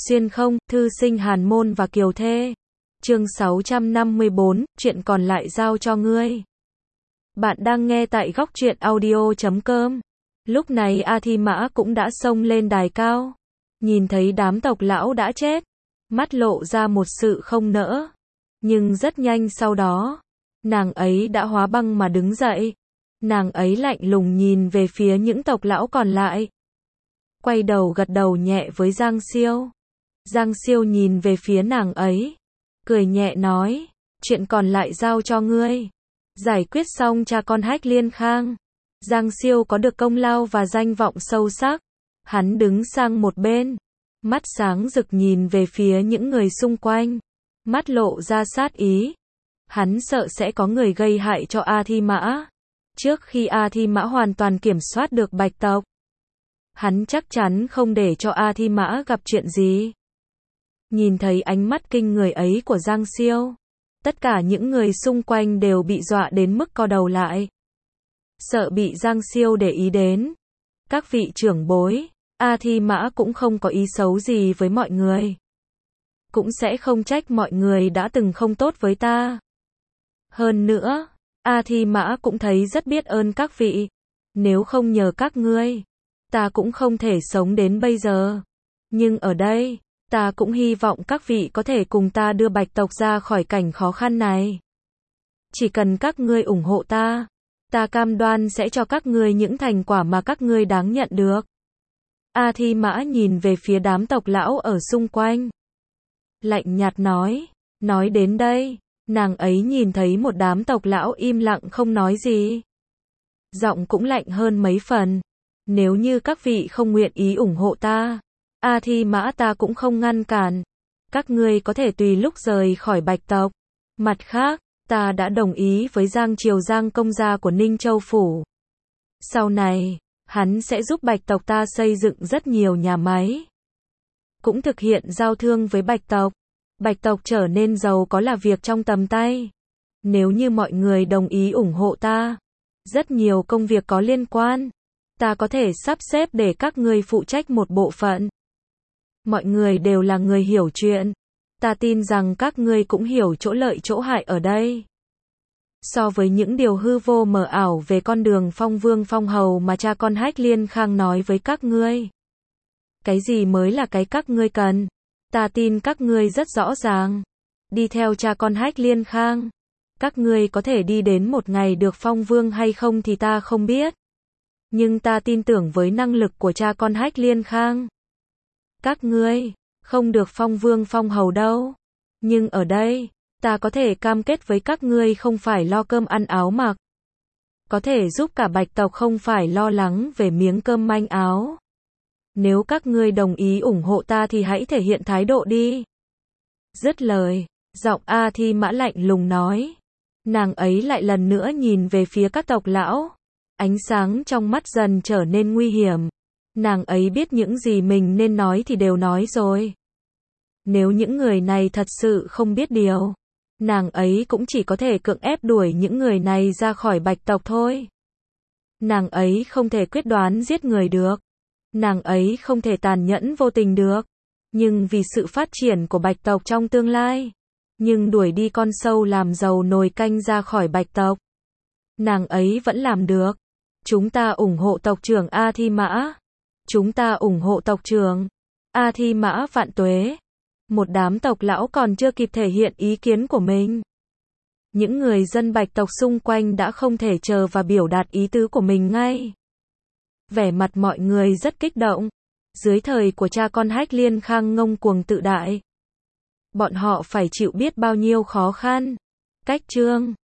Xuyên không, thư sinh Hàn Môn và Kiều Thê. Chương 654, chuyện còn lại giao cho ngươi. Bạn đang nghe tại góc truyện audio.com. Lúc này A Thi Mã cũng đã xông lên đài cao. Nhìn thấy đám tộc lão đã chết, mắt lộ ra một sự không nỡ. Nhưng rất nhanh sau đó, nàng ấy đã hóa băng mà đứng dậy. Nàng ấy lạnh lùng nhìn về phía những tộc lão còn lại. Quay đầu gật đầu nhẹ với Giang Siêu. Giang Siêu nhìn về phía nàng ấy, cười nhẹ nói, chuyện còn lại giao cho ngươi. Giải quyết xong cha con Hách Liên Khang, Giang Siêu có được công lao và danh vọng sâu sắc. Hắn đứng sang một bên, mắt sáng rực nhìn về phía những người xung quanh, mắt lộ ra sát ý. Hắn sợ sẽ có người gây hại cho A Thi Mã. Trước khi A Thi Mã hoàn toàn kiểm soát được Bạch tộc, hắn chắc chắn không để cho A Thi Mã gặp chuyện gì. Nhìn thấy ánh mắt kinh người ấy của Giang Siêu, tất cả những người xung quanh đều bị dọa đến mức co đầu lại. Sợ bị Giang Siêu để ý đến. Các vị trưởng bối, A Thi Mã cũng không có ý xấu gì với mọi người. Cũng sẽ không trách mọi người đã từng không tốt với ta. Hơn nữa, A Thi Mã cũng thấy rất biết ơn các vị. Nếu không nhờ các ngươi, ta cũng không thể sống đến bây giờ. Nhưng ở đây, ta cũng hy vọng các vị có thể cùng ta đưa Bạch tộc ra khỏi cảnh khó khăn này. Chỉ cần các ngươi ủng hộ ta, ta cam đoan sẽ cho các ngươi những thành quả mà các ngươi đáng nhận được. A Thi Mã nhìn về phía đám tộc lão ở xung quanh, lạnh nhạt nói đến đây, nàng ấy nhìn thấy một đám tộc lão im lặng không nói gì. Giọng cũng lạnh hơn mấy phần. Nếu như các vị không nguyện ý ủng hộ ta, A Thi Mã ta cũng không ngăn cản. Các ngươi có thể tùy lúc rời khỏi Bạch tộc. Mặt khác, ta đã đồng ý với Giang Triều Giang công gia của Ninh Châu Phủ. Sau này, hắn sẽ giúp Bạch tộc ta xây dựng rất nhiều nhà máy. Cũng thực hiện giao thương với Bạch tộc. Bạch tộc trở nên giàu có là việc trong tầm tay. Nếu như mọi người đồng ý ủng hộ ta, rất nhiều công việc có liên quan, ta có thể sắp xếp để các ngươi phụ trách một bộ phận. Mọi người đều là người hiểu chuyện. Ta tin rằng các ngươi cũng hiểu chỗ lợi chỗ hại ở đây. So với những điều hư vô mờ ảo về con đường phong vương phong hầu mà cha con Hách Liên Khang nói với các ngươi, cái gì mới là cái các ngươi cần? Ta tin các ngươi rất rõ ràng. Đi theo cha con Hách Liên Khang, các ngươi có thể đi đến một ngày được phong vương hay không thì ta không biết. Nhưng ta tin tưởng với năng lực của cha con Hách Liên Khang. Các ngươi không được phong vương phong hầu đâu. Nhưng ở đây, ta có thể cam kết với các ngươi không phải lo cơm ăn áo mặc. Có thể giúp cả Bạch tộc không phải lo lắng về miếng cơm manh áo. Nếu các ngươi đồng ý ủng hộ ta thì hãy thể hiện thái độ đi. Dứt lời, giọng A Thi Mã lạnh lùng nói. Nàng ấy lại lần nữa nhìn về phía các tộc lão. Ánh sáng trong mắt dần trở nên nguy hiểm. Nàng ấy biết những gì mình nên nói thì đều nói rồi. Nếu những người này thật sự không biết điều, nàng ấy cũng chỉ có thể cưỡng ép đuổi những người này ra khỏi Bạch tộc thôi. Nàng ấy không thể quyết đoán giết người được. Nàng ấy không thể tàn nhẫn vô tình được. Nhưng vì sự phát triển của Bạch tộc trong tương lai, nhưng đuổi đi con sâu làm dầu nồi canh ra khỏi Bạch tộc, nàng ấy vẫn làm được. Chúng ta ủng hộ tộc trưởng A Thi Mã. Chúng ta ủng hộ tộc trưởng A Thi Mã vạn tuế. Một đám tộc lão còn chưa kịp thể hiện ý kiến của mình. Những người dân Bạch tộc xung quanh đã không thể chờ và biểu đạt ý tứ của mình ngay. Vẻ mặt mọi người rất kích động. Dưới thời của cha con Hách Liên Khang ngông cuồng tự đại, bọn họ phải chịu biết bao nhiêu khó khăn. Cách chương